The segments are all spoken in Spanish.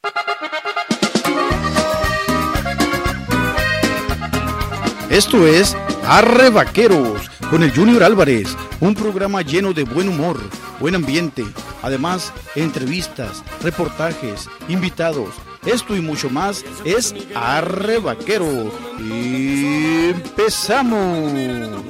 Esto es Arre Vaqueros con el Junior Álvarez, un programa lleno de buen humor, buen ambiente, además entrevistas, reportajes, invitados, esto y mucho más es Arre Vaquero. Y empezamos.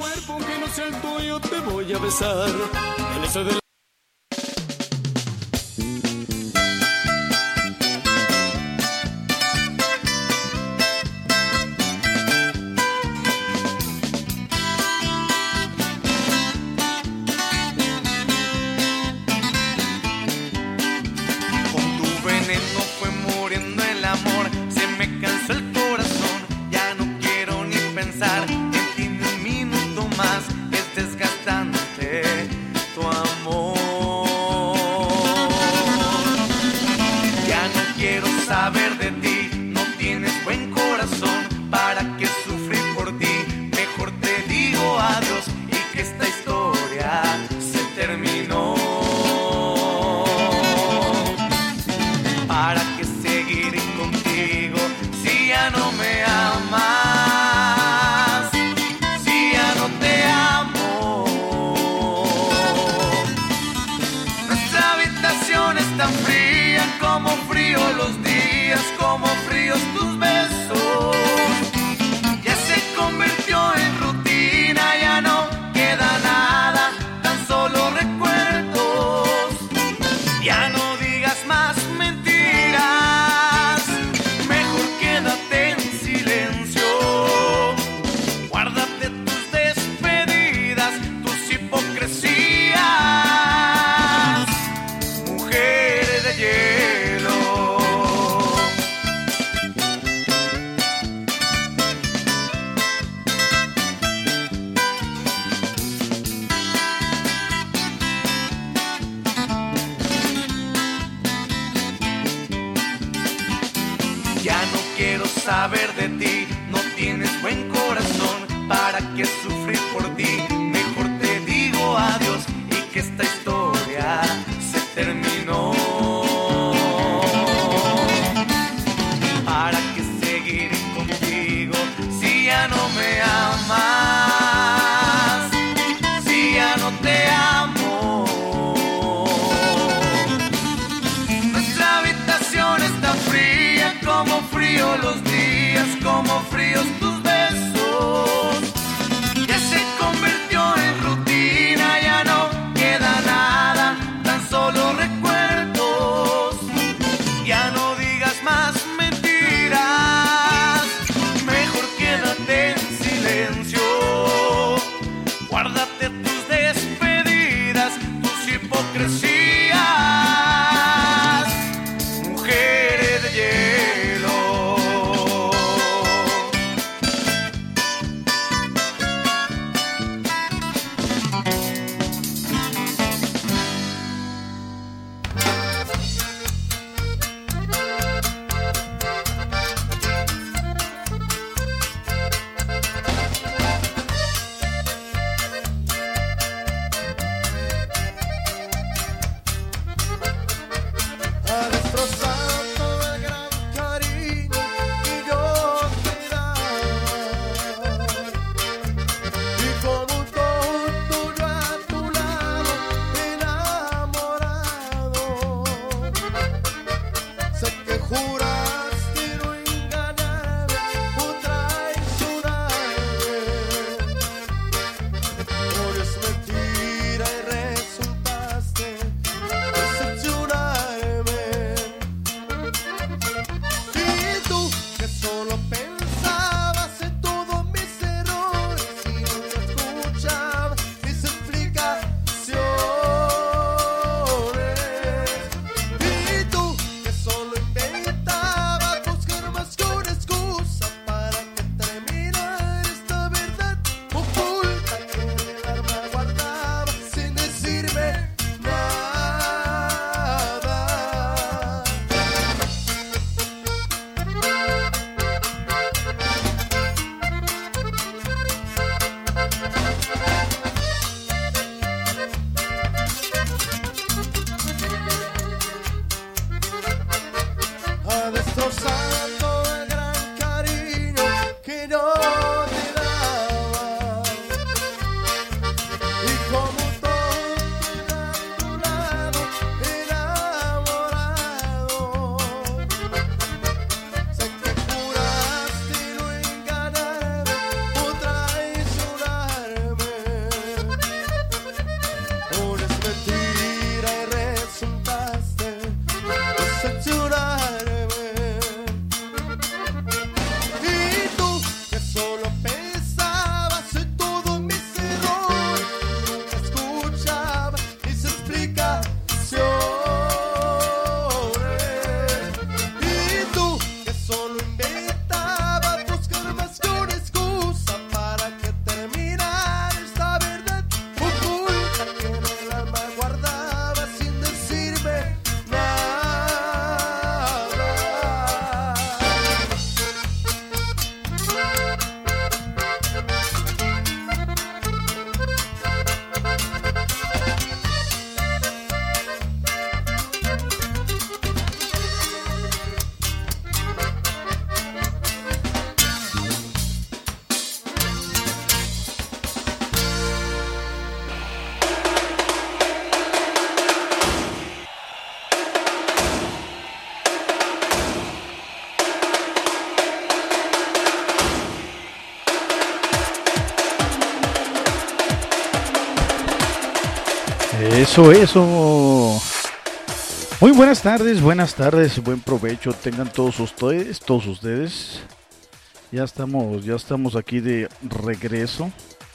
Eso. Muy buenas tardes, buen provecho tengan todos ustedes. Ya estamos aquí de regreso.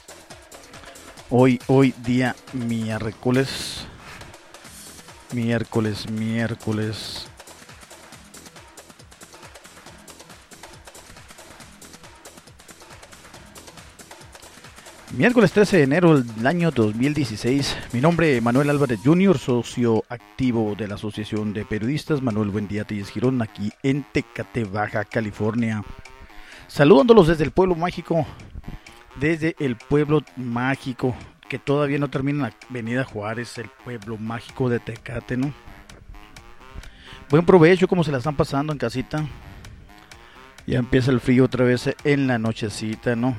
Hoy día miércoles. Miércoles 13 de enero del año 2016. Mi nombre es Manuel Álvarez Jr., socio activo de la Asociación de Periodistas Manuel Buendía Telles Girón, aquí en Tecate, Baja California. Saludándolos desde el pueblo mágico, que todavía no termina la Avenida Juárez, el pueblo mágico de Tecate, ¿no? Buen provecho, ¿cómo se la están pasando en casita? Ya empieza el frío otra vez en la nochecita, ¿no?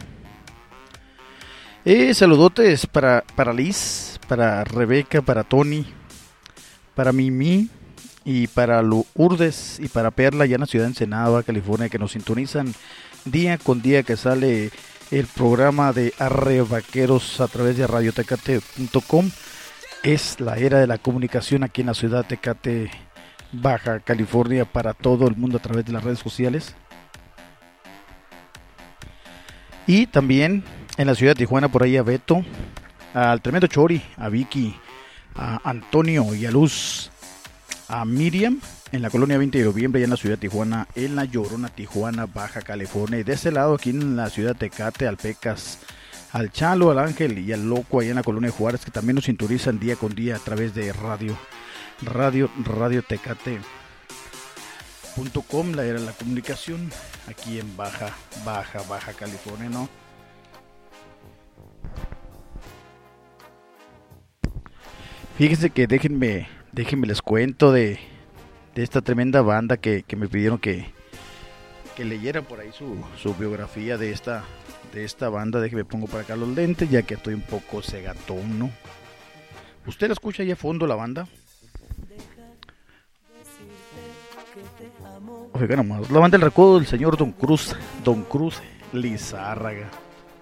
Saludotes para Liz, para Rebeca, para Tony, para Mimi y para Lourdes y para Perla, ya en la ciudad de Ensenada, California, que nos sintonizan día con día que sale el programa de Arre Vaqueros a través de radiotecate.com. Es la era de la comunicación aquí en la ciudad de Tecate, Baja California, para todo el mundo a través de las redes sociales. Y también en la ciudad de Tijuana, por ahí a Beto, al tremendo Chori, a Vicky, a Antonio y a Luz, a Miriam, en la colonia 20 de noviembre, ya en la ciudad de Tijuana, en la Llorona, Tijuana, Baja California. Y de ese lado, aquí en la ciudad de Tecate, al Pecas, al Chalo, al Ángel y al Loco, allá en la colonia de Juárez, que también nos sintonizan día con día a través de radiotecate.com, la era de la comunicación, aquí en Baja California, ¿no? Fíjense que déjenme les cuento de esta tremenda banda que me pidieron que leyera por ahí su biografía de esta banda. Déjenme pongo para acá los lentes, ya que estoy un poco cegatón, ¿no? ¿Usted la escucha ahí a fondo, la banda? Oiga nomás, la banda del recodo del señor Don Cruz Lizárraga.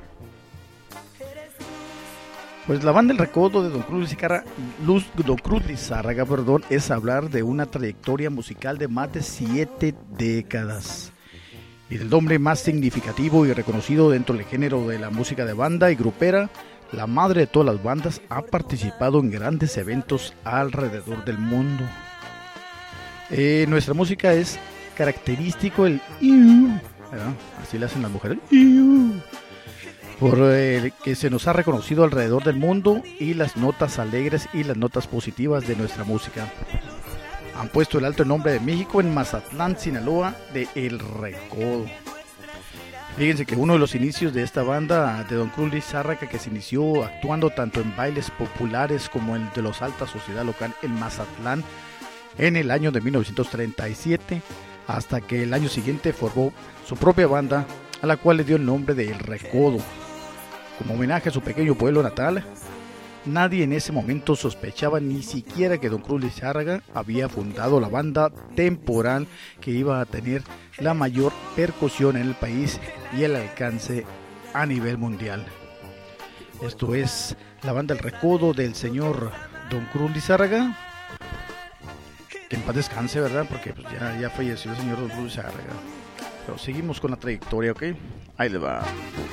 Pues la banda del recodo de Don Cruz Lizárraga, es hablar de una trayectoria musical de más de 7 décadas y del nombre más significativo y reconocido dentro del género de la música de banda y grupera. La madre de todas las bandas ha participado en grandes eventos alrededor del mundo. Nuestra música es característico el iu, ¿verdad? Así le hacen las mujeres, iu, por el que se nos ha reconocido alrededor del mundo, y las notas alegres y las notas positivas de nuestra música han puesto el alto nombre de México en Mazatlán, Sinaloa, de El Recodo. Fíjense que uno de los inicios de esta banda de Don Cruz Lizárraga, que se inició actuando tanto en bailes populares como en de los alta sociedad local en Mazatlán en el año de 1937, hasta que el año siguiente formó su propia banda, a la cual le dio el nombre de El Recodo, como homenaje a su pequeño pueblo natal. Nadie en ese momento sospechaba ni siquiera que Don Cruz Lizárraga había fundado la banda temporal que iba a tener la mayor percusión en el país y el alcance a nivel mundial. Esto es la banda El Recodo del señor Don Cruz Lizárraga. Que en paz descanse, ¿verdad? Porque pues, ya falleció el señor Don Cruz Lizárraga. Pero seguimos con la trayectoria, ¿ok? Ahí le va.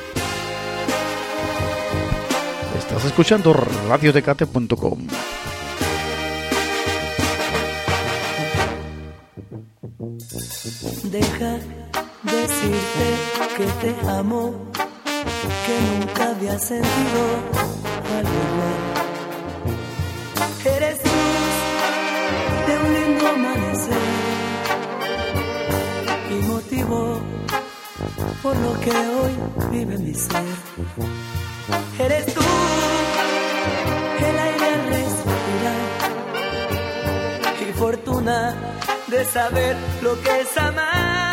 Estás escuchando radiotecate.com. Deja decirte que te amo, que nunca había sentido algo igual. Eres luz de un lindo amanecer y motivo por lo que hoy vive mi ser. Eres tú el aire al respirar y fortuna de saber lo que es amar.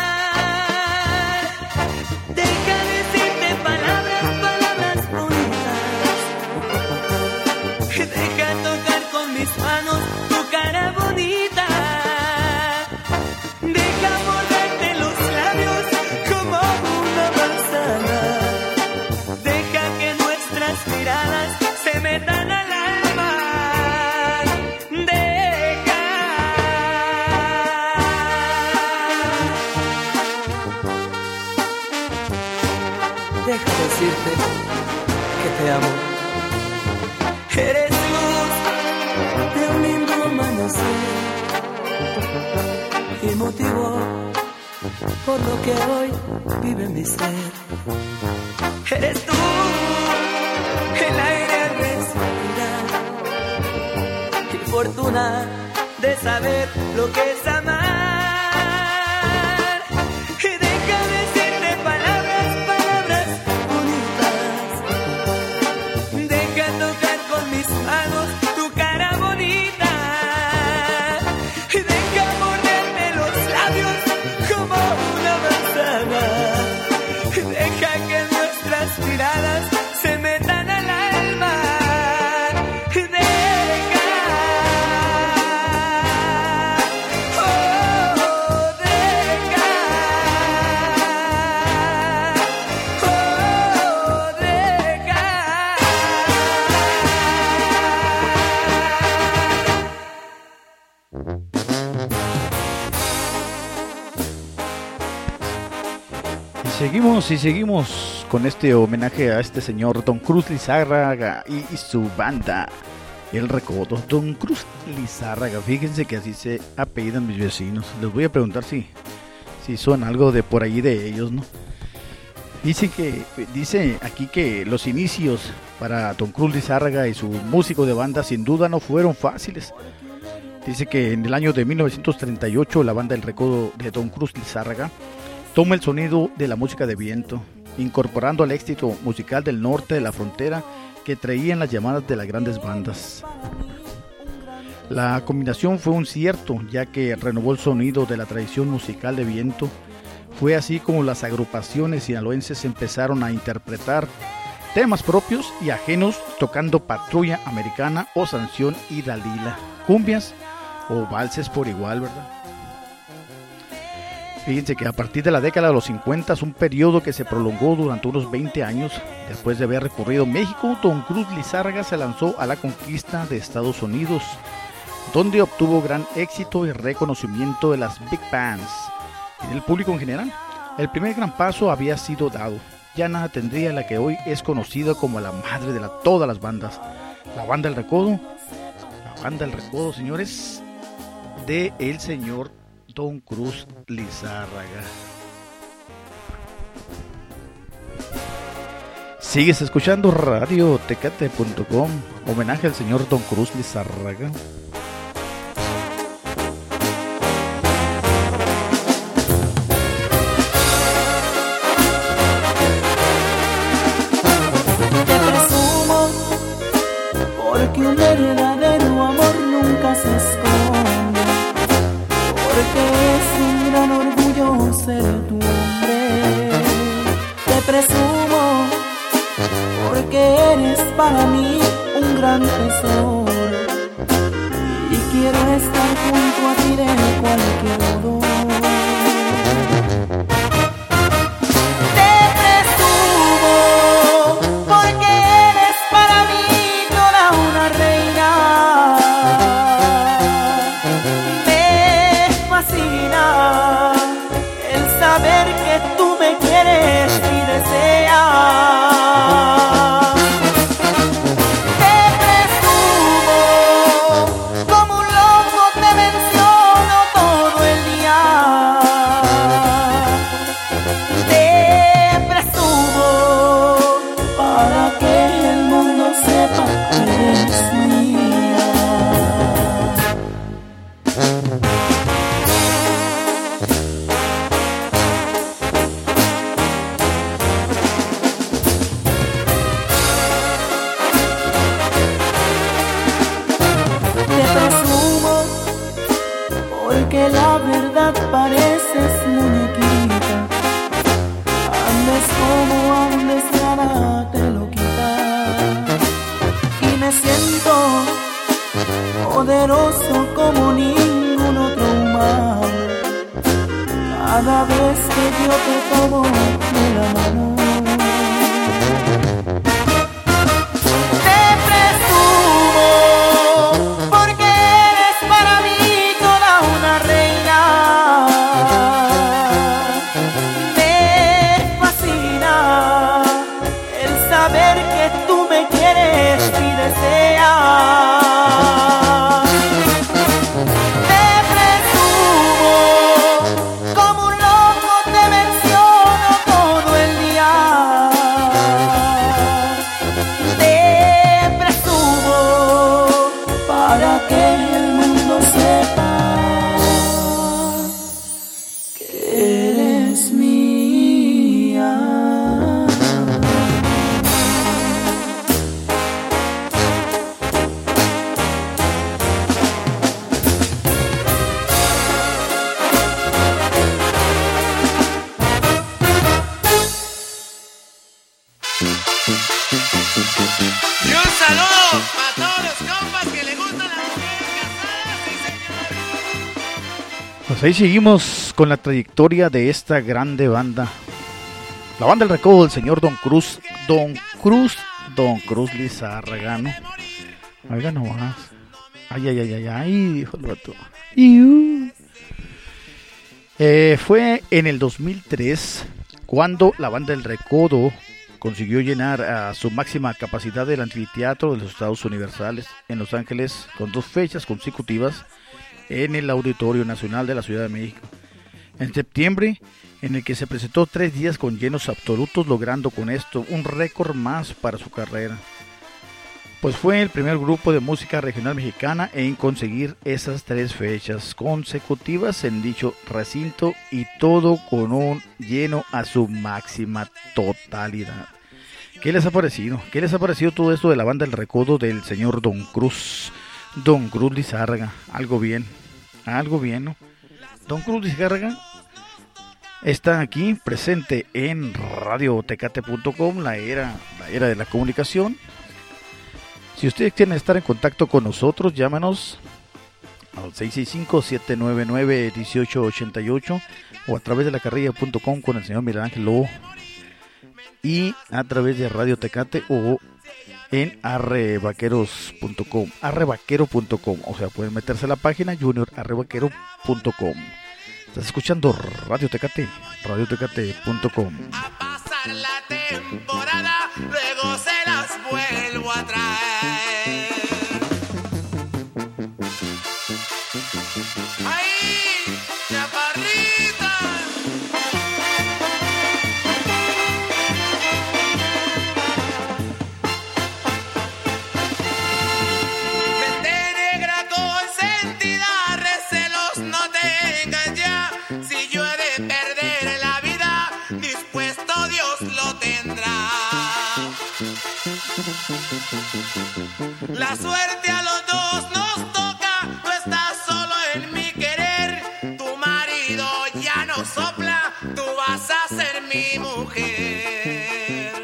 Deja decirte palabras bonitas. Deja tocar con mis manos tu cara bonita. Deja morderte los labios como una manzana. Deja que nuestras miradas se metan al alma. decirte que te amo. Eres luz de un lindo amanecer y motivo por lo que hoy vive mi ser. Eres tú el aire al respirar y fortuna de saber lo que es amar. Y déjame decirte palabras bonitas. Deja tocar con mis manos tu cara bonita. Y deja morderme los labios como una manzana. Y deja que nuestras miradas se metan al alma. Y deja, oh, deja, oh, deja. Y seguimos con este homenaje a este señor Don Cruz Lizárraga y su banda El Recodo. Don Cruz Lizárraga, fíjense que así se apellidan mis vecinos. Les voy a preguntar si son algo de por ahí de ellos, ¿no? Dice aquí que los inicios para Don Cruz Lizárraga y su músico de banda sin duda no fueron fáciles. Dice que en el año de 1938 la banda El Recodo de Don Cruz Lizárraga toma el sonido de la música de viento, incorporando al éxito musical del norte de la frontera que traían las llamadas de las grandes bandas. La combinación fue un cierto, ya que renovó el sonido de la tradición musical de viento. Fue así como las agrupaciones sinaloenses empezaron a interpretar temas propios y ajenos, tocando Patrulla Americana o Sanción y Dalila, cumbias o valses por igual, ¿verdad? Fíjense que a partir de la década de los 50, un periodo que se prolongó durante unos 20 años, después de haber recorrido México, Don Cruz Lizárraga se lanzó a la conquista de Estados Unidos, donde obtuvo gran éxito y reconocimiento de las big bands y del público en general. El primer gran paso había sido dado. Ya nada tendría la que hoy es conocida como la madre de todas las bandas, la banda El Recodo. La banda El Recodo, señores, de el señor Don Cruz Lizárraga. Sigues escuchando radiotecate.com, homenaje al señor Don Cruz Lizárraga. Te presumo porque un verdadero amor nunca se esconde, porque es un gran orgullo ser tu hombre. Te presumo porque eres para mí un gran tesoro y quiero estar junto a ti de cualquier modo. Te presumo porque eres para mí toda una reina. Me fascina el saber que tú me quieres y deseas. Te presumo como un loco, te menciono todo el día. Te presumo para que el mundo sepa que eres mía. Te presumo porque la verdad pareces muñequita. Andes como andes, nada te lo quita. Y me siento poderoso como ningún otro humano cada vez que yo te tomo de la mano. Te presumo porque eres para mí toda una reina. Me fascina Pues ahí seguimos con la trayectoria de esta grande banda. La banda del recodo del señor Don Cruz Lizárraga, ¿no? Oiga nomás. Ay, dijo el vato. Fue en el 2003 cuando la banda del recodo consiguió llenar a su máxima capacidad el anfiteatro de los Estados Universales en Los Ángeles con 2 fechas consecutivas en el Auditorio Nacional de la Ciudad de México. En septiembre, en el que se presentó 3 días con llenos absolutos, logrando con esto un récord más para su carrera. Pues fue el primer grupo de música regional mexicana en conseguir esas 3 fechas consecutivas en dicho recinto, y todo con un lleno a su máxima totalidad. ¿Qué les ha parecido? ¿Qué les ha parecido todo esto de la banda del recodo del señor Don Cruz Lizárraga? Algo bien, ¿no? Don Cruz Lizárraga está aquí presente en radiotecate.com, la era de la comunicación. Si ustedes quieren estar en contacto con nosotros, llámanos al 665-799-1888 o a través de lacarrilla.com con el señor Miguel Ángel Lobo, y a través de Radio Tecate o en arrevaqueros.com, o sea, pueden meterse a la página juniorarrevaquero.com. Estás escuchando Radio Tecate, radiotecate.com. A pasar la temporada, luego se las vuelvo a traer. ¡Ay, chaparrita! Vete negra consentida, recelos no tengas ya. Si yo he de perder la vida, dispuesto Dios lo tendrá. La suerte a los dos nos toca, tú estás solo en mi querer. Tu marido ya no sopla, tú vas a ser mi mujer.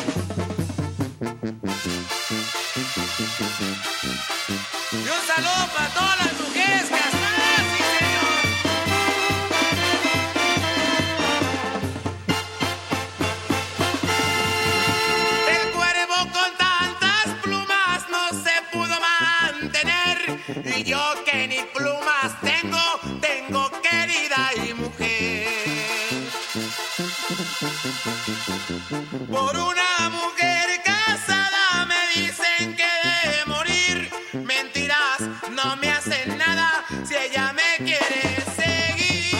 Y un saludo para todas las mujeres casadas, sí señor. El cuervo con tantas plumas no se pudo mantener, y yo que ni plumas tengo querida y mujer. Por una mujer casada me dicen que de morir. Mentiras no me hacen nada si ella me quiere seguir.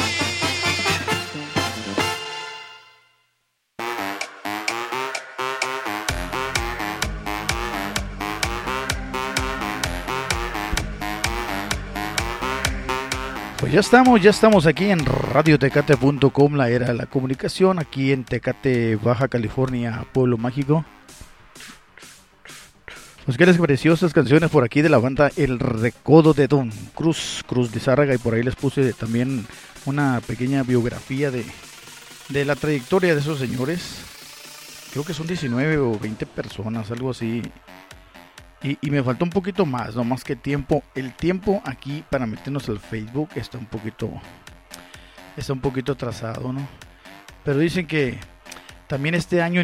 Pues ya estamos aquí en radiotecate.com, la era de la comunicación, aquí en Tecate, Baja California, Pueblo Mágico. Pues qué les pareció estas canciones por aquí de la banda El Recodo de Don Cruz Lizárraga, y por ahí les puse también una pequeña biografía de la trayectoria de esos señores. Creo que son 19 o 20 personas, algo así. Y me faltó un poquito más, no más que tiempo. El tiempo aquí para meternos al Facebook está un poquito atrasado, ¿no? Pero dicen que también en este año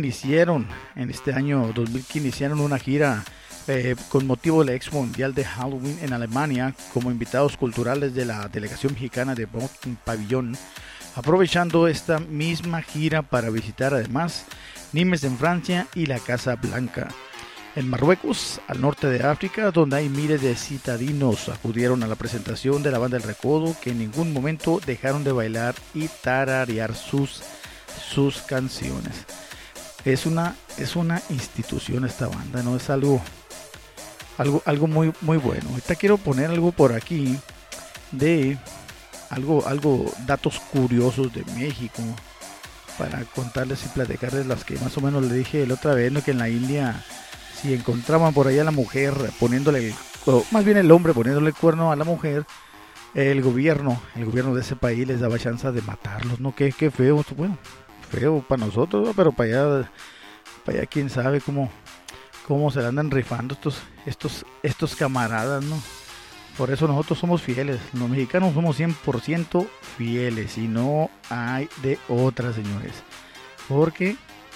2015 iniciaron una gira con motivo de la Expo Mundial de Halloween en Alemania, como invitados culturales de la delegación mexicana de Broken Pavillon, aprovechando esta misma gira para visitar además Nimes en Francia y la Casa Blanca en Marruecos, al norte de África, donde hay miles de citadinos acudieron a la presentación de la banda El Recodo, que en ningún momento dejaron de bailar y tararear sus canciones. Es una institución esta banda, ¿no? Es algo muy, muy bueno. Ahorita quiero poner algo por aquí de algo datos curiosos de México, para contarles y platicarles las que más o menos le dije la otra vez, ¿no? Que en la India, si encontraban por allá a la mujer poniéndole, o más bien el hombre poniéndole el cuerno a la mujer, el gobierno de ese país les daba chance de matarlos, ¿no? Qué feo, bueno, feo para nosotros, ¿no? Pero para allá quién sabe cómo se la andan rifando estos camaradas, ¿no? Por eso nosotros somos fieles. Los mexicanos somos 100% fieles. Y no hay de otra, señores. Porque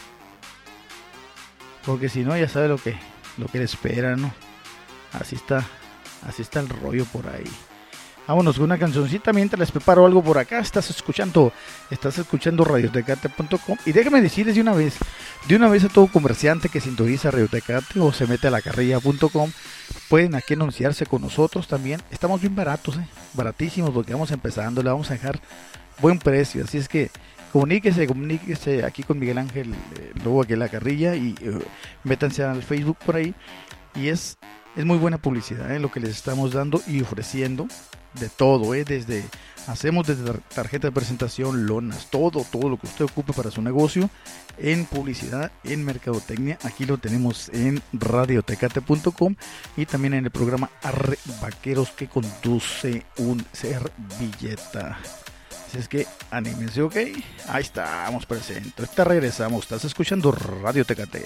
si no, ya sabe lo que le espera, ¿no? Así está el rollo por ahí. Vámonos con una cancioncita mientras les preparo algo por acá. Estás escuchando radiotecate.com. Y déjame decirles de una vez a todo comerciante que sintoniza Radio Tecate o se mete a lacarrilla.com, pueden aquí anunciarse con nosotros también. Estamos bien baratos, baratísimos, porque vamos empezando, le vamos a dejar buen precio. Así es que comuníquese aquí con Miguel Ángel Lobo aquí en La Carrilla y métanse al Facebook por ahí. Y es muy buena publicidad lo que les estamos dando y ofreciendo de todo, hacemos desde tarjeta de presentación, lonas, todo lo que usted ocupe para su negocio en publicidad, en mercadotecnia. Aquí lo tenemos en radiotecate.com y también en el programa Arre Vaqueros, que conduce un servilleta. Así es que anímense, ¿ok? Ahí estamos presentes. Ahorita regresamos. Estás escuchando Radio Tecate.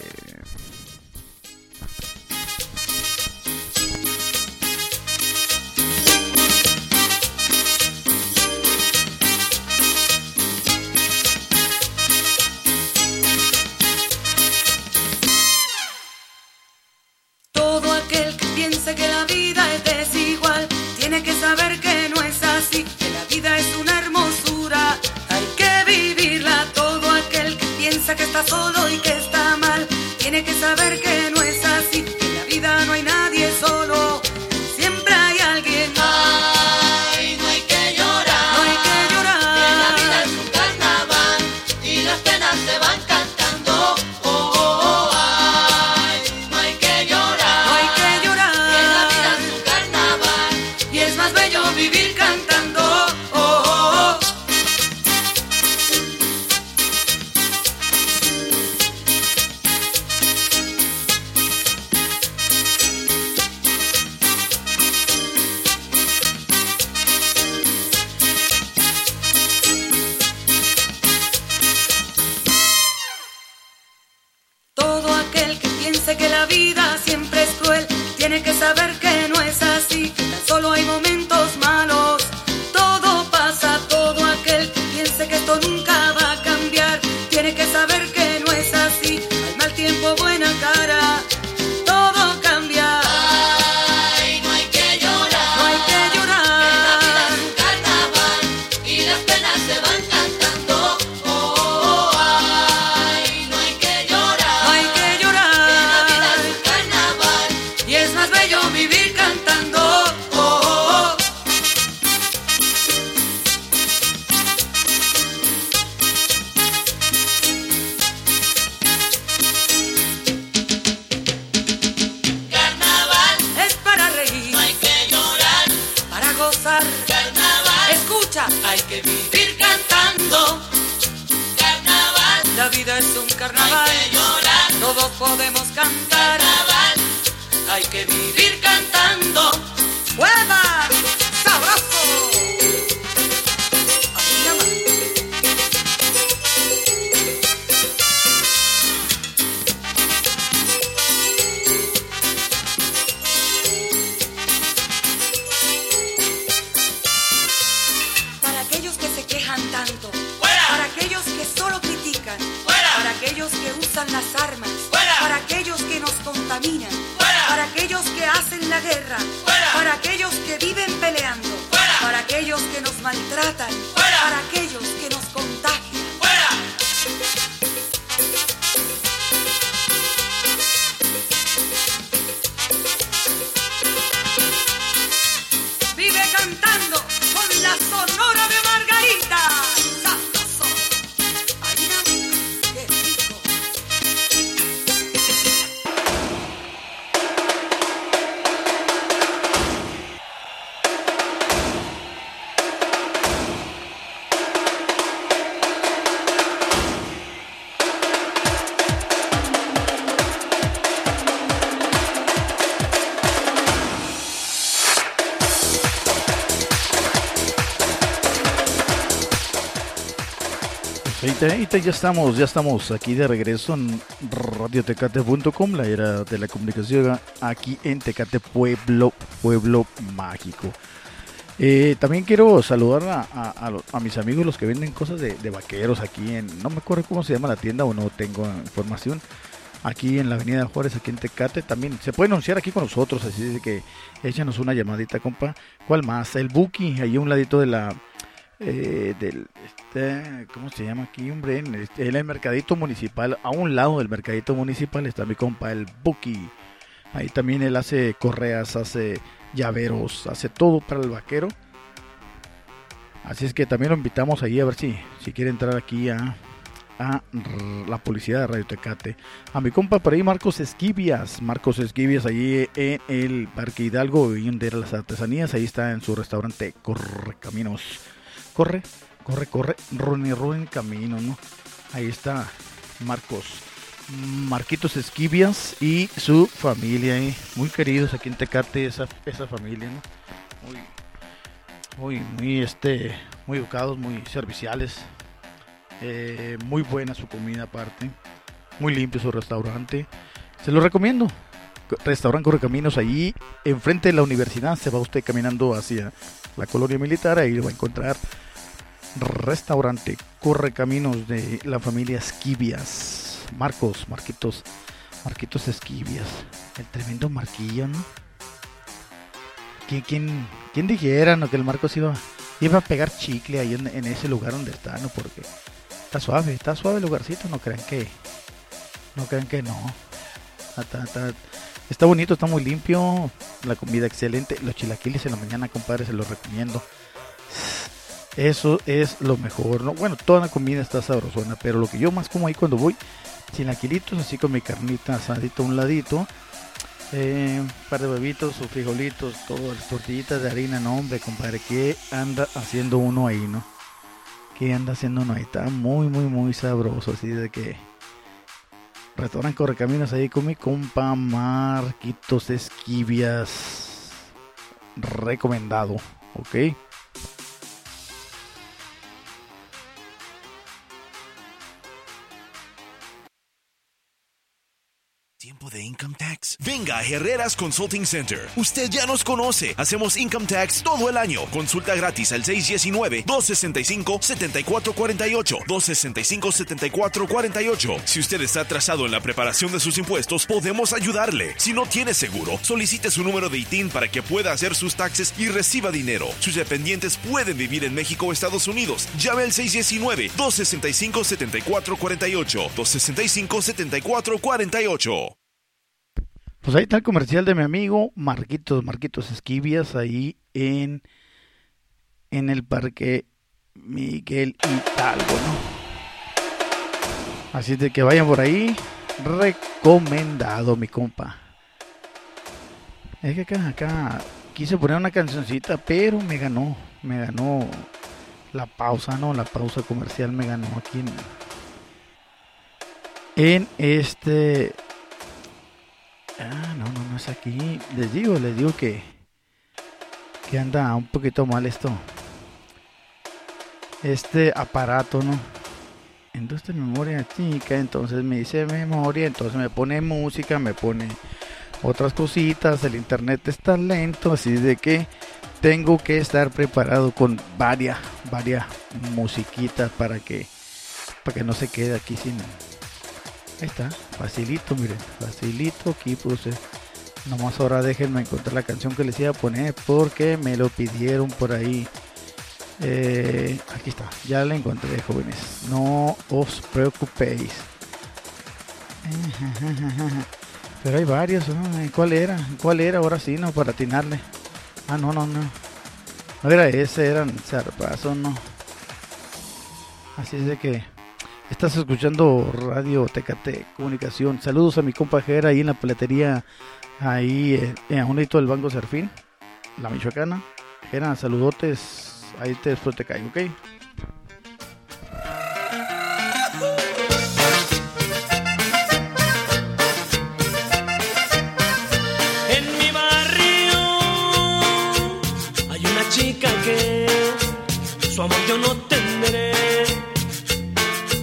Todo aquel que piensa que la vida es desigual tiene que saber que no es así, que la vida es una hermosura, hay que vivirla. Todo aquel que piensa que está solo y que está mal tiene que saber que no es así, que en la vida no hay nadie solo, siempre hay alguien. Ay, no hay que llorar, No hay que llorar, que la vida es un carnaval y las penas se van cantando. Oh, oh, oh, ay, no hay que llorar, no hay que llorar, que la vida es un carnaval y es más bello vivir cantando. Oh, oh, oh. Todo aquel que piense que la vida siempre es cruel tiene que saber que no es así, que tan solo hay momentos malos. Todo pasa, todo aquel que piense que esto nunca va a cambiar tiene que saber que no es así. Al mal tiempo buena cara, todo cambia. Ay, no hay que llorar, No hay que que la vida llorar, es un carnaval y las penas se van cantando. Oh, oh, oh, ay, no hay que llorar, no hay que que la vida llorar, es un carnaval. y es más bello vivir cantando. Oh, oh, oh. Carnaval, Es para reír, no hay que llorar. para gozar. Carnaval, Escucha, hay que vivir cantando. Carnaval, la vida es un no carnaval, hay que llorar. todos podemos cantar. Carnaval, hay que vivir cantando. ¡Hueva! ¡Sabroso! Así llama. Para aquellos que se quejan tanto, ¡Fuera! para aquellos que solo critican, ¡Fuera! para aquellos que usan las armas, ¡Fuera! para aquellos que nos contaminan, ¡Fuera! para aquellos que hacen la guerra, ¡Fuera! para aquellos que viven peleando, ¡Fuera! para aquellos que nos maltratan, ¡Fuera! para aquellos que nos contagian. ¡Fuera! Vive cantando con la Sonora de Margarita. ¡Sabroso! Ay, no, qué rico. Ya estamos aquí de regreso en radiotecate.com, la era de la comunicación aquí en Tecate, Pueblo Mágico. También quiero saludar a mis amigos, los que venden cosas de vaqueros aquí no me acuerdo cómo se llama la tienda o no tengo información, aquí en la avenida Juárez, aquí en Tecate. También se puede anunciar aquí con nosotros, así de que échanos una llamadita, compa. ¿Cuál más? El Buki, ahí a un ladito de la ¿cómo se llama aquí, hombre? En el mercadito municipal, a un lado del mercadito municipal está mi compa el Buki. Ahí también él hace correas, hace llaveros, hace todo para el vaquero. Así es que también lo invitamos ahí a ver si quiere entrar aquí a la publicidad de Radio Tecate. A mi compa por ahí Marcos Esquivias ahí en el Parque Hidalgo y donde eran las artesanías. Ahí está en su restaurante Correcaminos. Corre Run Camino, ¿no? Ahí está Marquitos Esquivias y su familia, muy queridos aquí en Tecate, esa familia, ¿no? Muy educados, muy serviciales, muy buena su comida aparte, muy limpio su restaurante, se lo recomiendo. Restaurante Correcaminos, ahí enfrente de la universidad, se va usted caminando hacia la colonia militar, ahí lo va a encontrar. Restaurante Correcaminos de la familia Esquivias. Marquitos Esquivias, el tremendo Marquillo, ¿no? ¿Quién dijera, no, que el Marcos iba a pegar chicle ahí en ese lugar donde está, ¿no? Porque está suave el lugarcito, no crean que no. Está bonito, está muy limpio, la comida excelente, los chilaquiles en la mañana, compadre, se los recomiendo. Eso es lo mejor, ¿no? Bueno, toda la comida está sabrosona, pero lo que yo más como ahí cuando voy, chilaquilitos, así con mi carnita asadita a un ladito, un par de huevitos, sus frijolitos, todas las tortillitas de harina, no, hombre, compadre, ¿qué anda haciendo uno ahí, no? Está muy sabroso, así de que... Restaurante Correcaminos ahí con mi compa Marquitos Esquivias, recomendado, ¿ok? Tiempo de Income Tax. Venga a Herreras Consulting Center. Usted ya nos conoce. Hacemos Income Tax todo el año. Consulta gratis al 619-265-7448. 265-7448. Si usted está atrasado en la preparación de sus impuestos, podemos ayudarle. Si no tiene seguro, solicite su número de ITIN para que pueda hacer sus taxes y reciba dinero. Sus dependientes pueden vivir en México o Estados Unidos. Llame al 619-265-7448. 265-7448. Pues ahí está el comercial de mi amigo Marquitos Esquivias, ahí en el Parque Miguel Hidalgo, ¿no? Así de que vayan por ahí, recomendado, mi compa. Es que acá quise poner una cancioncita, pero me ganó la pausa, ¿no? La pausa comercial me ganó aquí en este... no es aquí. Les digo que anda un poquito mal este aparato, ¿no? Entonces memoria chica, entonces me dice memoria, entonces me pone música, me pone otras cositas, el internet está lento, así de que tengo que estar preparado con varias musiquitas para que no se quede aquí sin... Ahí está, facilito, miren, facilito, aquí puse. Nomás ahora déjenme encontrar la canción que les iba a poner porque me lo pidieron por ahí. Aquí está, ya la encontré, jóvenes. No os preocupéis. Pero hay varios, ¿no? ¿Cuál era? Ahora sí, no, para atinarle. No. No era ese, eran zarpazos, no. Así es de que... Estás escuchando Radio Tecate Comunicación. Saludos a mi compa Jera ahí en la paletería, ahí a un ladito del Banco Serfín, la Michoacana. Jera, saludotes, ahí después te caigo, ¿ok? En mi barrio hay una chica que su amor yo no tendré.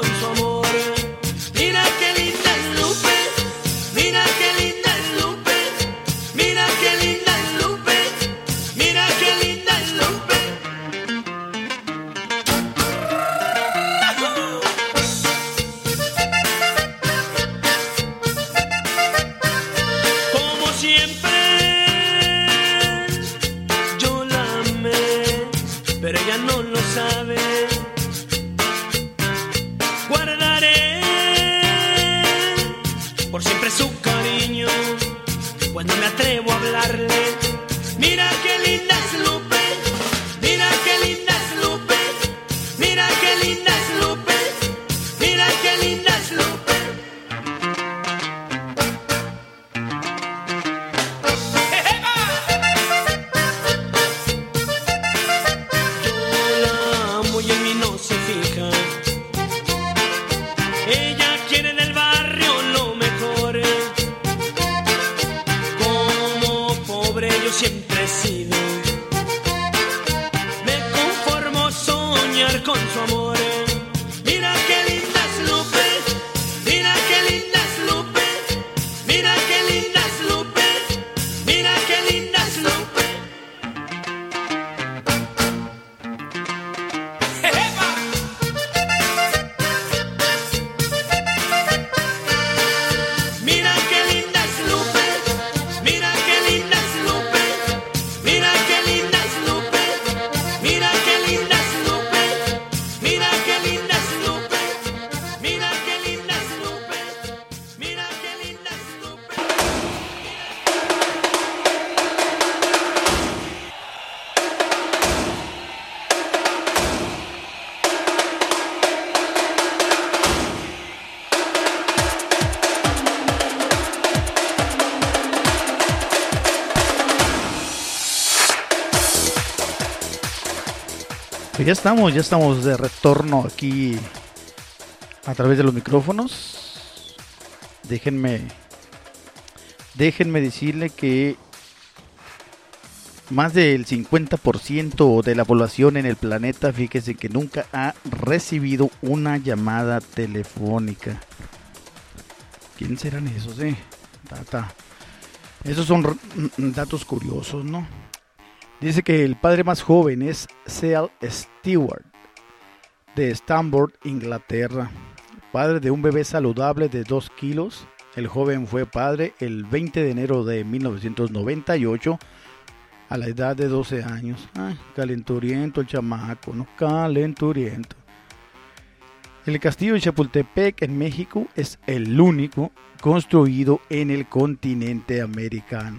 con su amor. Mira qué linda es Lupe, mira qué linda es Lupe, mira qué linda es Lupe, mira qué linda es Lupe. Como siempre yo la amé, pero ella no lo sabe. Guardaré por siempre su cariño, pues no me atrevo a hablarle. Mira qué linda es Lupe, mira qué linda es Lupe, mira qué linda es Lupe, mira qué linda es Lupe. Yo la amo y en mí no se fija. Ella quiere del barrio lo mejor. Como pobre yo siempre he sido. Me conformo soñar con su amor. Mira qué linda es Lupe, mira qué linda es Lupe, mira qué linda es Lupe, mira qué linda es Lupe. Mira qué linda es Lupe, mira qué linda es Lupe, mira qué linda es Lupe, mira qué linda es Lupe, mira qué linda es Lupe, mira qué linda es Lupe, mira qué linda es Lupe. Pues ya estamos de retorno aquí a través de los micrófonos. Déjenme decirle que más del 50% de la población en el planeta, fíjese que nunca ha recibido una llamada telefónica. ¿Quién serán esos, Esos son datos curiosos, ¿no? Dice que el padre más joven es Seal Stewart, de Stamford, Inglaterra. Padre de un bebé saludable de 2 kilos. El joven fue padre el 20 de enero de 1998 a la edad de 12 años. Ay, calenturiento el chamaco, ¿no? Calenturiento. El castillo de Chapultepec en México es el único construido en el continente americano.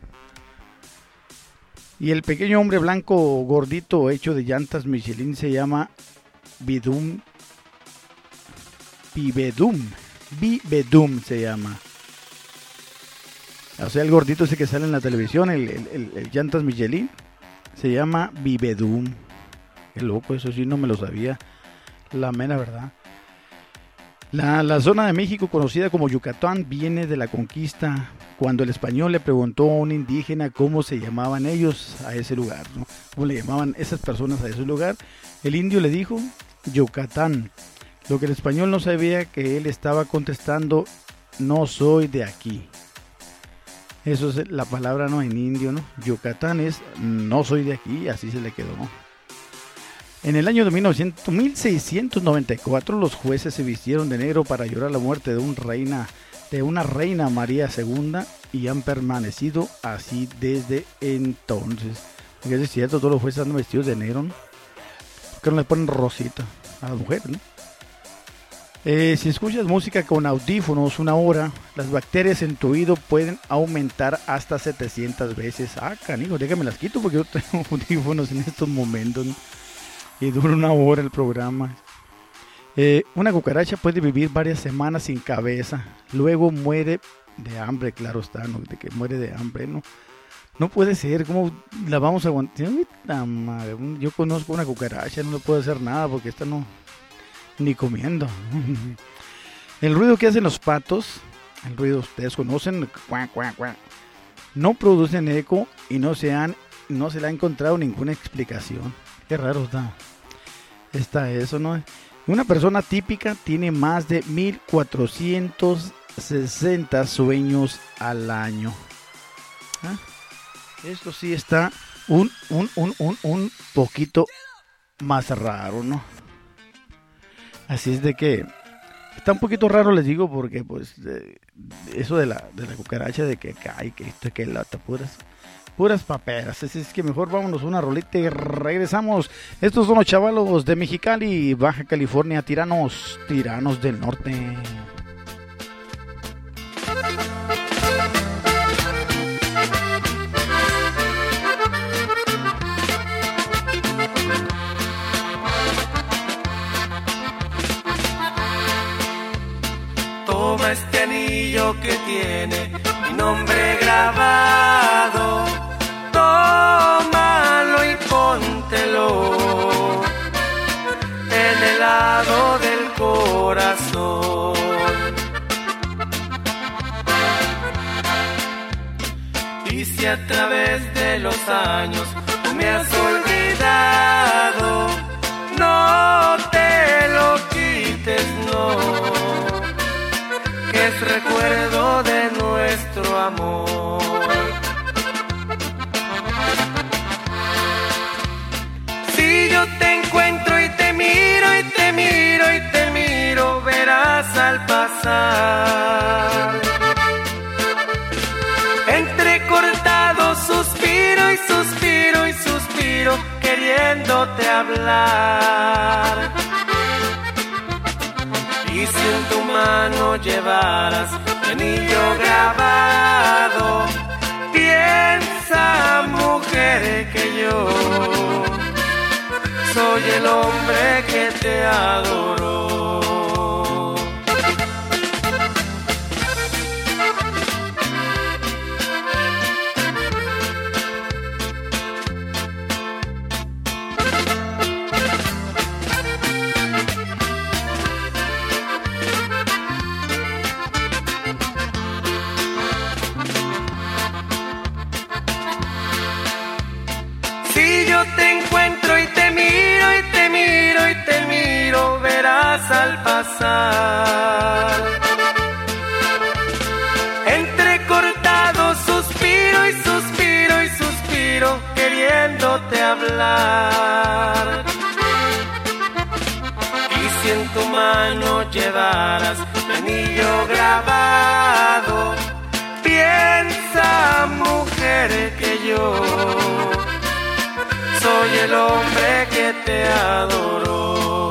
Y el pequeño hombre blanco gordito hecho de llantas Michelin se llama Bibedum se llama. O sea, el gordito ese que sale en la televisión, el llantas Michelin, se llama Bibedum. Qué loco, eso sí no me lo sabía. La mera verdad. La zona de México conocida como Yucatán viene de la conquista, cuando el español le preguntó a un indígena cómo se llamaban ellos a ese lugar, ¿no? Cómo le llamaban esas personas a ese lugar. El indio le dijo Yucatán, lo que el español no sabía, que él estaba contestando no soy de aquí. Eso es la palabra, ¿no? En indio, ¿no? Yucatán es no soy de aquí, así se le quedó. En el año de 1694 los jueces se vistieron de negro para llorar la muerte de una reina María II y han permanecido así desde entonces. Porque es cierto, todos los jueces andan vestidos de negro, ¿no? ¿Por qué no le ponen rosita a las mujeres, no? Si escuchas música con audífonos una hora, las bacterias en tu oído pueden aumentar hasta 700 veces. Ah, canijo, déjame las quito porque yo tengo audífonos en estos momentos, ¿no? Y dura una hora el programa. Una cucaracha puede vivir varias semanas sin cabeza, luego muere de hambre, claro está, ¿no? De que muere de hambre, ¿no? No puede ser, ¿cómo la vamos a aguantar? Yo conozco una cucaracha, no le puedo hacer nada porque esta no, ni comiendo. El ruido que hacen los patos, el ruido ustedes conocen, cuac, cuac, cuac, no producen eco y no se le ha encontrado ninguna explicación. Qué raro está eso, ¿no? Una persona típica tiene más de 1460 sueños al año. Esto sí está un poquito más raro, ¿no? Así es de que está un poquito raro, les digo, porque pues eso de la cucaracha, de que cae, que esto, que lata, puras paperas. Así es que mejor vámonos a una rolita y regresamos. Estos son los chavalos de Mexicali, Baja California, tiranos del norte. Toma este anillo que tiene mi nombre grabado, tómalo y póntelo en el lado del corazón. Y si a través de los años tú me has olvidado, no te lo quites, no, que es recuerdo de nuestro amor. Si yo te encuentro y te miro y te miro y te miro, verás al pasar entrecortado suspiro y suspiro y suspiro, queriéndote hablar. Y si en tu mano llevaras mi anillo grabado, piensa, mujer, que yo soy el hombre que te adoró. Si yo te encuentro y te miro y te miro y te miro, verás al pasar entrecortado suspiro y suspiro y suspiro, queriéndote hablar. Y si en tu mano llevaras mi anillo grabado, piensa, mujer, que yo soy el hombre que te adoró.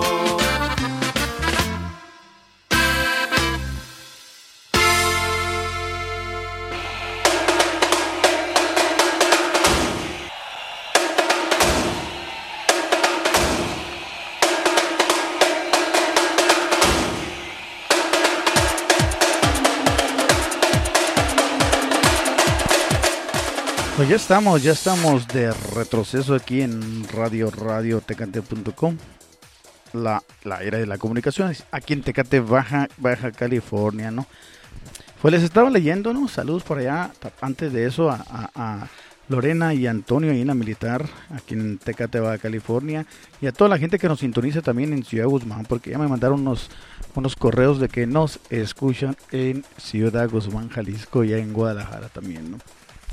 Pues ya estamos de retroceso aquí en radiotecate.com, la era de la comunicación, aquí en Tecate, Baja California, ¿no? Pues les estaba leyendo, ¿no? Saludos por allá, antes de eso a Lorena y Antonio ahí en la Militar, aquí en Tecate, Baja California, y a toda la gente que nos sintoniza también en Ciudad Guzmán, porque ya me mandaron unos correos de que nos escuchan en Ciudad Guzmán, Jalisco, y en Guadalajara también, ¿no?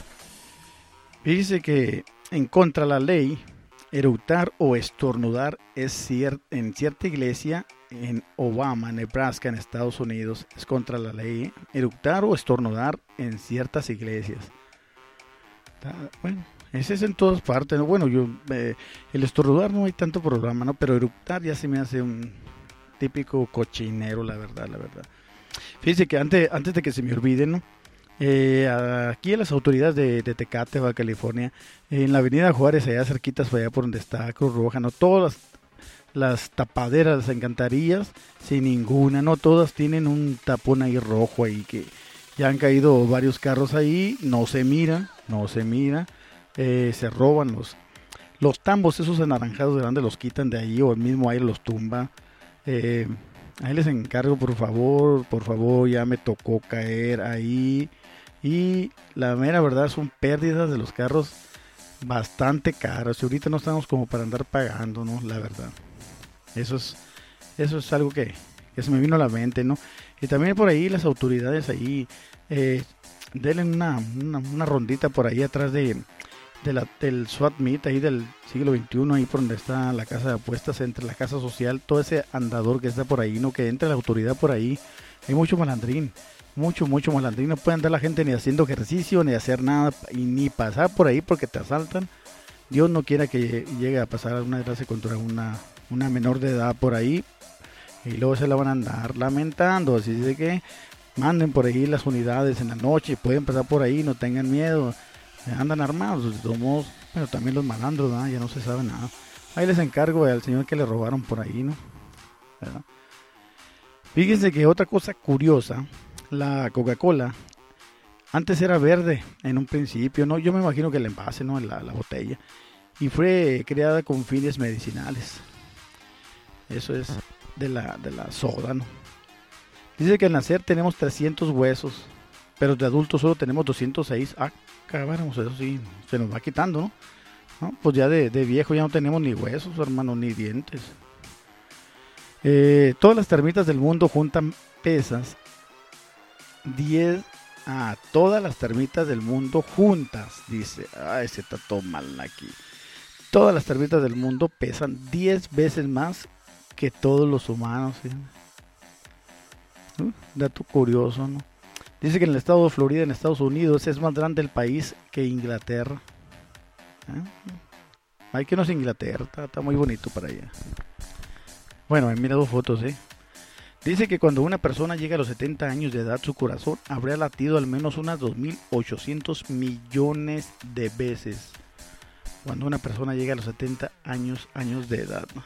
Dice que en contra la ley, eructar o estornudar es en cierta iglesia en Obama, Nebraska, en Estados Unidos. Es contra la ley, eructar o estornudar en ciertas iglesias. Bueno, ese es en todas partes, ¿no? Bueno, el estornudar no hay tanto problema, ¿no? Pero eructar ya se me hace un típico cochinero, la verdad. Fíjense que antes de que se me olvide, ¿no? Aquí las autoridades de Tecate, Baja California, en la avenida Juárez, allá cerquitas, allá por donde está Cruz Roja, ¿no? Todas las tapaderas, las encantarillas, sin ninguna, ¿no? Todas tienen un tapón ahí rojo ahí, que ya han caído varios carros ahí, no se mira, se roban los tambos esos anaranjados grandes, los quitan de ahí, o el mismo aire los tumba. Ahí les encargo, por favor, ya me tocó caer ahí. Y la mera verdad son pérdidas de los carros bastante caras. Y ahorita no estamos como para andar pagando, ¿no? La verdad. Eso Eso es algo que se me vino a la mente, ¿no? Y también por ahí las autoridades ahí denle una rondita por ahí atrás del SWAT Meet ahí del siglo XXI, ahí por donde está la casa de apuestas, entre la casa social, todo ese andador que está por ahí, ¿no? Que entre la autoridad por ahí. Hay mucho malandrín, mucho malandrín. No puede andar la gente ni haciendo ejercicio, ni hacer nada, y ni pasar por ahí porque te asaltan. Dios no quiera que llegue a pasar alguna desgracia contra una menor de edad por ahí, y luego se la van a andar lamentando. Así de que manden por ahí las unidades en la noche, pueden pasar por ahí, no tengan miedo. Andan armados, de todos modos, pero también los malandros, ¿no? Ya no se sabe nada. Ahí les encargo al señor que le robaron por ahí, ¿no? ¿Verdad? Fíjense que otra cosa curiosa, la Coca-Cola antes era verde en un principio, ¿no? Yo me imagino que el envase, ¿no? La botella. Y fue creada con fines medicinales. Eso es de la soda, ¿no? Dice que al nacer tenemos 300 huesos, pero de adultos solo tenemos 206. Ah, cabrón, eso sí, se nos va quitando, ¿no? Pues ya de viejo ya no tenemos ni huesos, hermano, ni dientes. Todas las termitas del mundo juntan pesas 10 a todas las termitas del mundo juntas, dice. Ese está todo mal aquí. Todas las termitas del mundo pesan 10 veces más que todos los humanos, ¿sí? Dato curioso, ¿no? Dice que en el estado de Florida, en Estados Unidos, es más grande el país que Inglaterra. Hay que no es Inglaterra, está muy bonito para allá. Bueno, he mirado fotos, Dice que cuando una persona llega a los 70 años de edad, su corazón habría latido al menos unas 2.800 millones de veces. Cuando una persona llega a los 70 años de edad, ¿no?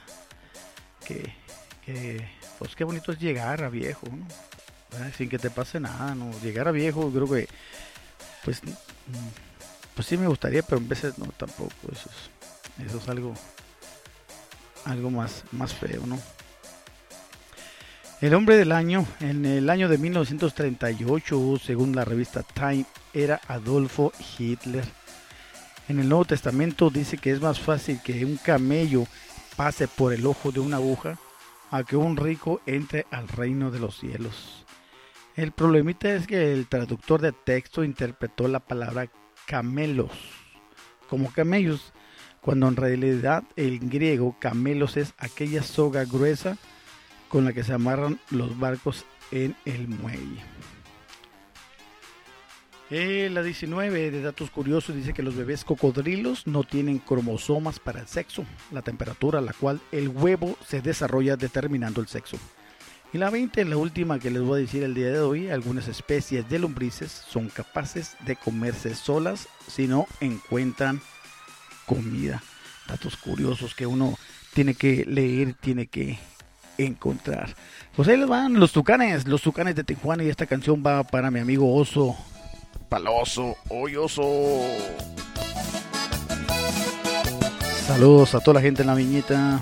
Pues qué bonito es llegar a viejo, ¿no? Sin que te pase nada, ¿no? Llegar a viejo, creo que pues sí me gustaría, pero en veces no, tampoco. Eso es algo más feo, ¿no? El hombre del año, en el año de 1938, según la revista Time, era Adolfo Hitler. En el Nuevo Testamento dice que es más fácil que un camello pase por el ojo de una aguja a que un rico entre al reino de los cielos. El problemita es que el traductor de texto interpretó la palabra camelos como camellos, cuando en realidad en griego camelos es aquella soga gruesa con la que se amarran los barcos en el muelle. La 19 de datos curiosos dice que los bebés cocodrilos no tienen cromosomas para el sexo, la temperatura a la cual el huevo se desarrolla determinando el sexo. Y la 20, la última que les voy a decir el día de hoy, algunas especies de lombrices son capaces de comerse solas si no encuentran comida. Datos curiosos que uno tiene que leer, tiene que encontrar. Pues ahí les van los tucanes de Tijuana, y esta canción va para mi amigo Oso Paloso, Hoyoso. Saludos a toda la gente en la viñeta.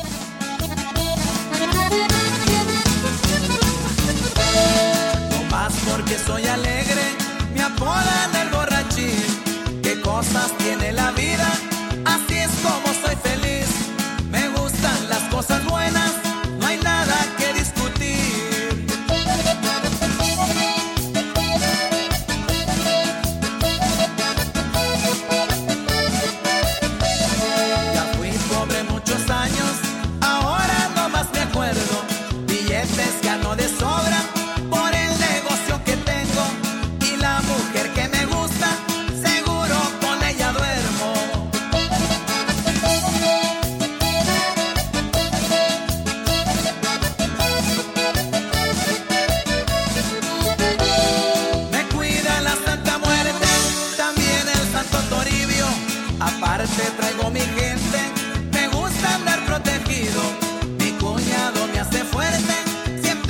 No más porque soy alegre, me apodan el borrachín. Qué cosas tiene la vida, así es como soy feliz. Me gustan las cosas buenas, no hay nada que discutir. Ya fui pobre muchos años, ahora no más me acuerdo. Billetes gano de sobra por el negocio que tengo, y la mujer que me gusta, seguro con ella duermo. Me cuida la Santa Muerte, también el Santo Toribio. Aparte traigo mi gente, me gusta andar protegido. Mi cuñado me hace fuerte, siempre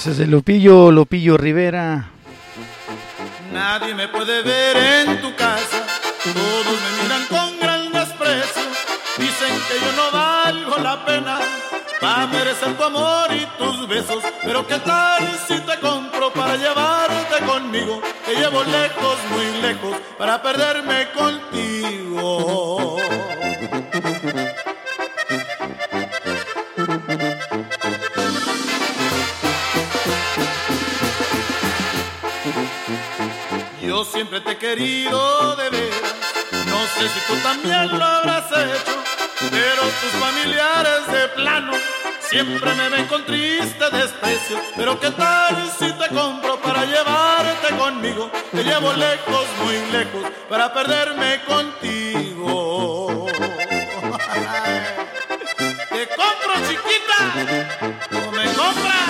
Ese es el Lupillo Rivera. Nadie me puede ver en tu casa, todos me miran con gran desprecio. Dicen que yo no valgo la pena para merecer tu amor y tus besos. Pero qué tal si te compro para llevarte conmigo. Te llevo lejos, muy lejos, para perderme contigo. Yo siempre te he querido de veras, no sé si tú también lo habrás hecho, pero tus familiares de plano siempre me ven con triste desprecio. Pero qué tal si te compro para llevarte conmigo, te llevo lejos, muy lejos, para perderme contigo. Te compro, chiquita, ¿o me compras?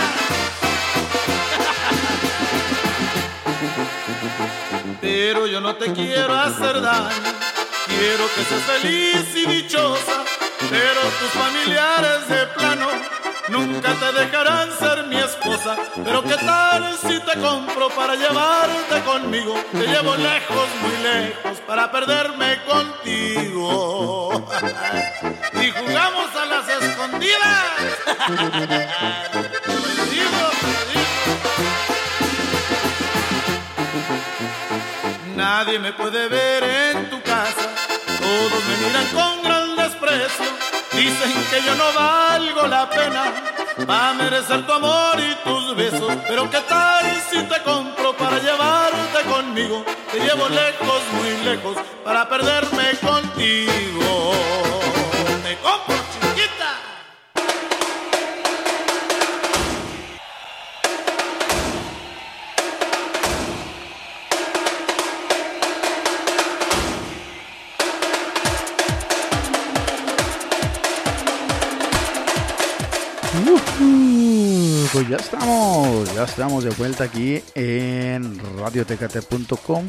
Pero yo no te quiero hacer daño, quiero que seas feliz y dichosa. Pero tus familiares de plano nunca te dejarán ser mi esposa. Pero qué tal si te compro para llevarte conmigo, te llevo lejos, muy lejos, para perderme contigo. Y jugamos a las escondidas. Te digo. Nadie me puede ver en tu casa, todos me miran con gran desprecio. Dicen que yo no valgo la pena para merecer tu amor y tus besos. Pero qué tal si te compro para llevarte conmigo, te llevo lejos, muy lejos, para perderme contigo. Te compro, chiquita. Pues ya estamos de vuelta aquí en radiotecate.com.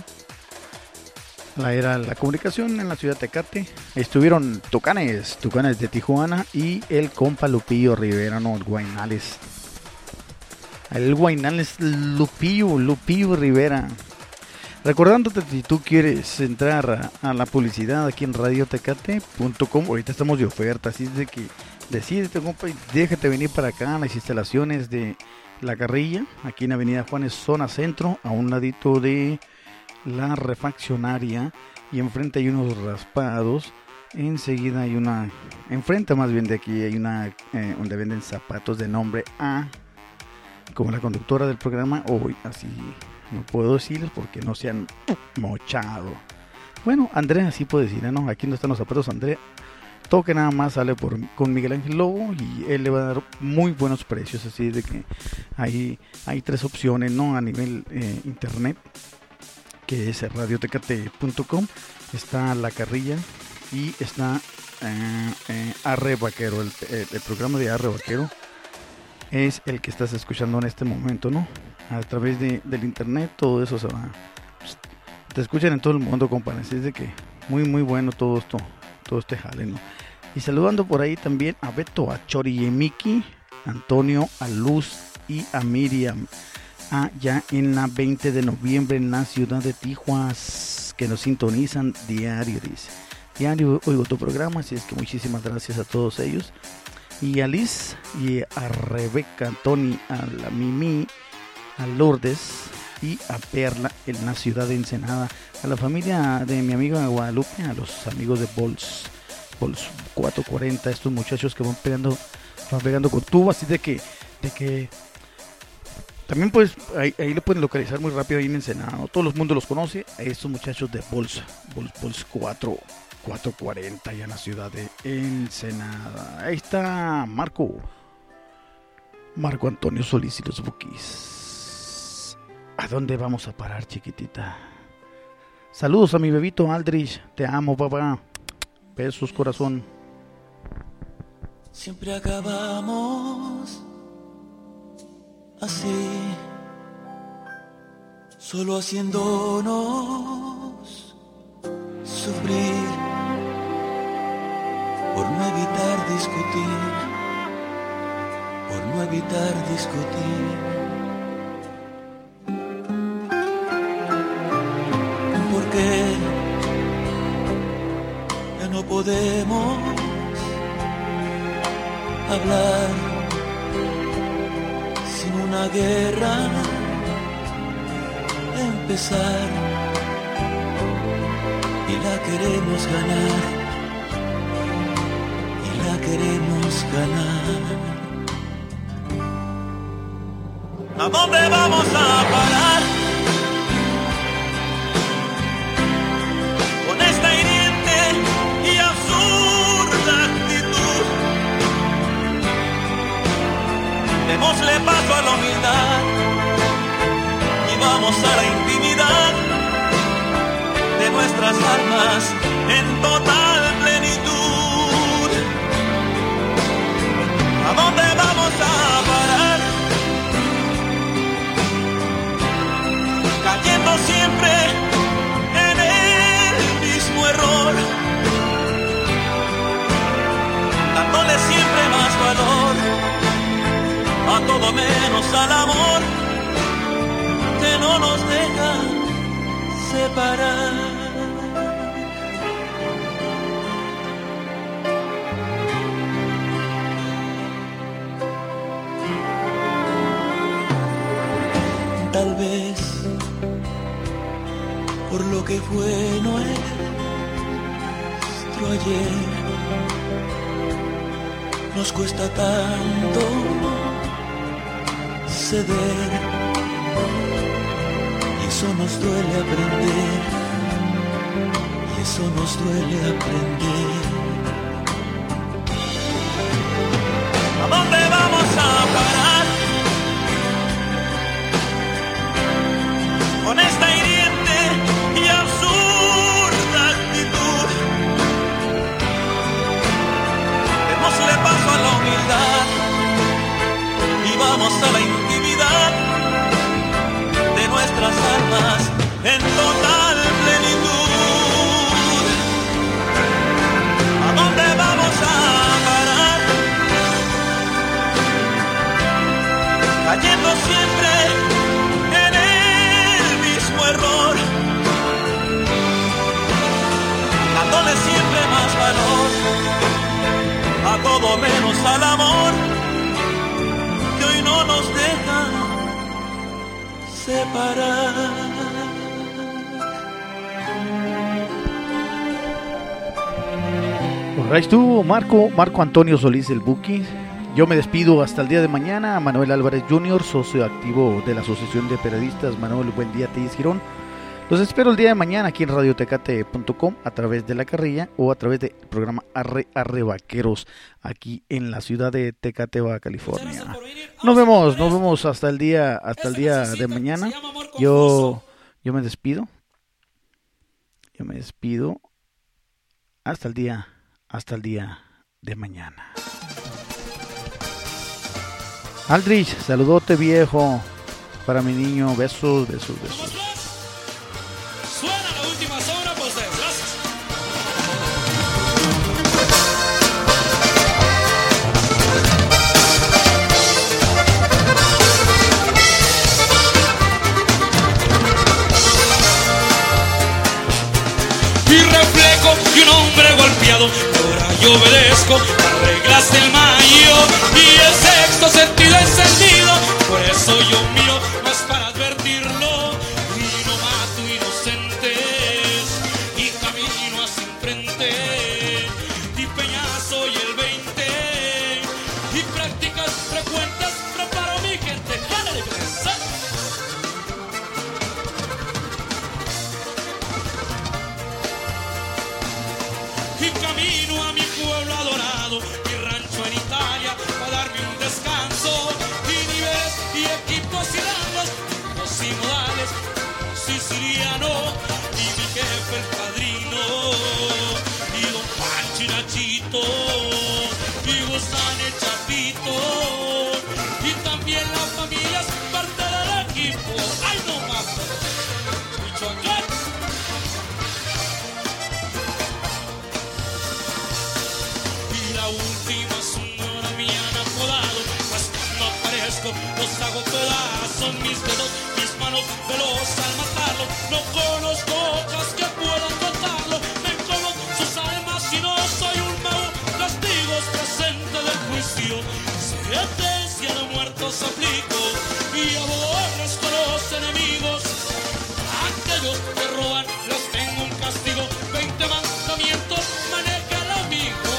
La comunicación en la ciudad de Tecate. Estuvieron Tucanes de Tijuana y el compa Lupillo Rivera, no, el Guainales. El Guainales Lupillo Rivera. Recordándote, si tú quieres entrar a la publicidad aquí en radiotecate.com, ahorita estamos de oferta, así es de que decídete, compa, y déjate venir para acá a las instalaciones de La Carrilla, aquí en Avenida Juárez, zona centro, a un ladito de la refaccionaria, y enfrente hay unos raspados. Enseguida hay una, enfrente más bien de aquí hay una donde venden zapatos de nombre A, como la conductora del programa. Hoy así no puedo decirles porque no se han mochado. Bueno, Andrea sí puede decir, ¿no? Aquí no están los zapatos, Andrea. Toque nada más sale con Miguel Ángel Lobo y él le va a dar muy buenos precios. Así de que hay tres opciones, ¿no? A nivel internet, que es radiotecate.com, está La Carrilla y está Arre Vaquero. El programa de Arre Vaquero es el que estás escuchando en este momento, ¿no? A través del internet, todo eso se va. Te escuchan en todo el mundo, compadre. Así es de que muy bueno todo este jale, ¿no? Y saludando por ahí también a Beto, a Chori y Miki, Antonio, a Luz y a Miriam, allá en la 20 de noviembre en la ciudad de Tijuas, que nos sintonizan diario, dice. Diario oigo tu programa, así es que muchísimas gracias a todos ellos. Y a Liz, y a Rebeca, a Tony, a la Mimi, a Lourdes y a Perla en la ciudad de Ensenada, a la familia de mi amiga Guadalupe, a los amigos de Bols 440, estos muchachos que van pegando con tubo, así de que también pues ahí lo pueden localizar muy rápido ahí en Ensenada, ¿no? Todo el mundo los conoce a estos muchachos de Bols 440 allá en la ciudad de Ensenada. Ahí está Marco Antonio Solís y los Bukis. ¿A dónde vamos a parar, chiquitita? Saludos a mi bebito Aldrich, te amo, papá. Besos, corazón. Siempre acabamos así, solo haciéndonos sufrir por no evitar discutir, podemos hablar sin una guerra empezar, y la queremos ganar, y la queremos ganar. ¿A dónde vamos a parar? Con esta hiriente y absurda actitud. Démosle paso a la humildad y vamos a la intimidad de nuestras almas en total plenitud. ¿A dónde vamos a parar? Cayendo siempre en el mismo error, dándole siempre más valor a todo menos al amor que no nos deja separar. Tal vez por lo que fue nuestro ayer, nos cuesta tanto ceder, y eso nos duele aprender, y eso nos duele aprender. ¿A dónde vamos a parar? Con esta hiriente y absurda actitud. Démosle paso a la humildad y vamos a la intimidad de nuestras almas en total plenitud. ¿A dónde vamos a parar? Cayendo siempre en el mismo error, dándole siempre más valor a todo menos al amor que hoy no nos deja separar. Ahí estuvo Marco Antonio Solís el Buki. Yo me despido hasta el día de mañana. Manuel Álvarez Jr., socio activo de la Asociación de Periodistas Manuel Buen Día Tellez Girón. Los espero el día de mañana aquí en radiotecate.com a través de La Carrilla o a través del programa Arre Vaqueros aquí en la ciudad de Tecate, Baja California. Nos vemos hasta el día de mañana. Yo me despido. Hasta el día de mañana. Aldrich, saludote viejo para mi niño, besos. Suena la última sobra por ustedes, gracias. Y reflejo de un hombre golpeado, ahora yo obedezco las reglas del mayo y el sexto sentido encendido, por eso yo miro más para advertirlo y no mato inocentes y camino hacia enfrente y peñazo y el 20 y prácticas frecuentes preparo mi gente, gana de prensa. Y camino a mi pueblo adorado, mi rancho en Italia, para darme un descanso. Y niveles y equipos y damas, tipos y modales, un siciliano, y mi jefe el padrino, y don Pancho y Nachito, y Gusán el Chapito, y también la familia es parte del equipo. ¡Ay, no más! Michoacán. La última señora me han apodado, pues cuando aparezco los hago pedazos, mis dedos, mis manos veloz al matarlo, no conozco otras que puedan tocarlo, me como sus almas y no sentencia de muertos aplico y aborrezco a los enemigos. Aquellos que roban les tengo un castigo. 20 mandamientos maneja el amigo.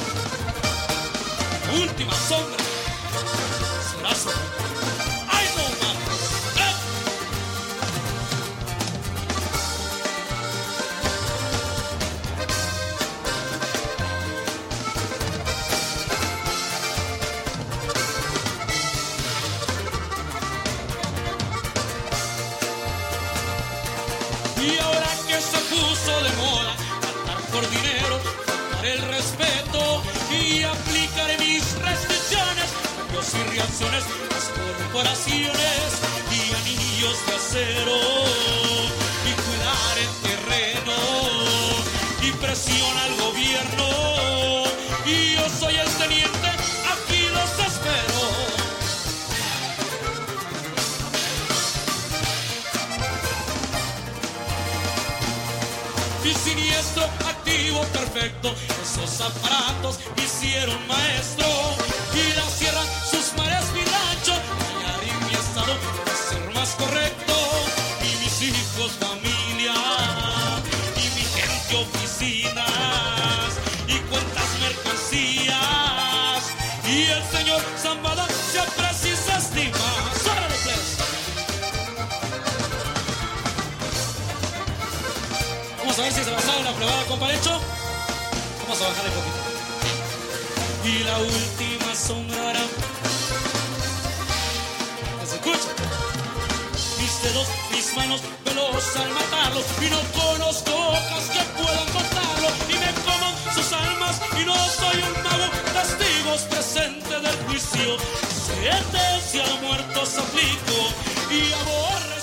Última sombra. Será sombra. ¡Ay, no mames! Y ahora que se puso de moda matar por dinero, faltar el respeto y aplicaré mis restricciones, cambios y reacciones, las corporaciones y anillos de acero y cuidar el terreno y presión al gobierno y yo soy el teniente, aquí los espero. Y siniestro, activo, perfecto, esos aparatos hicieron maestro y la cierran sus mares, mi rancho, añadir mi estado a ser más correcto y mis hijos, familia y mi gente, oficinas y cuentas mercancías y el señor Zambada se aprecia y se estima. ¡Sórale, pues! Vamos a ver si se la sabe la probada, comparecho. Vamos a bajarle un poquito. Y la última sombra. ¿Se escucha? Mis dedos, mis manos, veloz al matarlo. Y no conozco hojas que puedan contarlo. Y me coman sus almas. Y no soy un mago. Testigos presentes del juicio. Sentencia a muertos aplico. Y aborre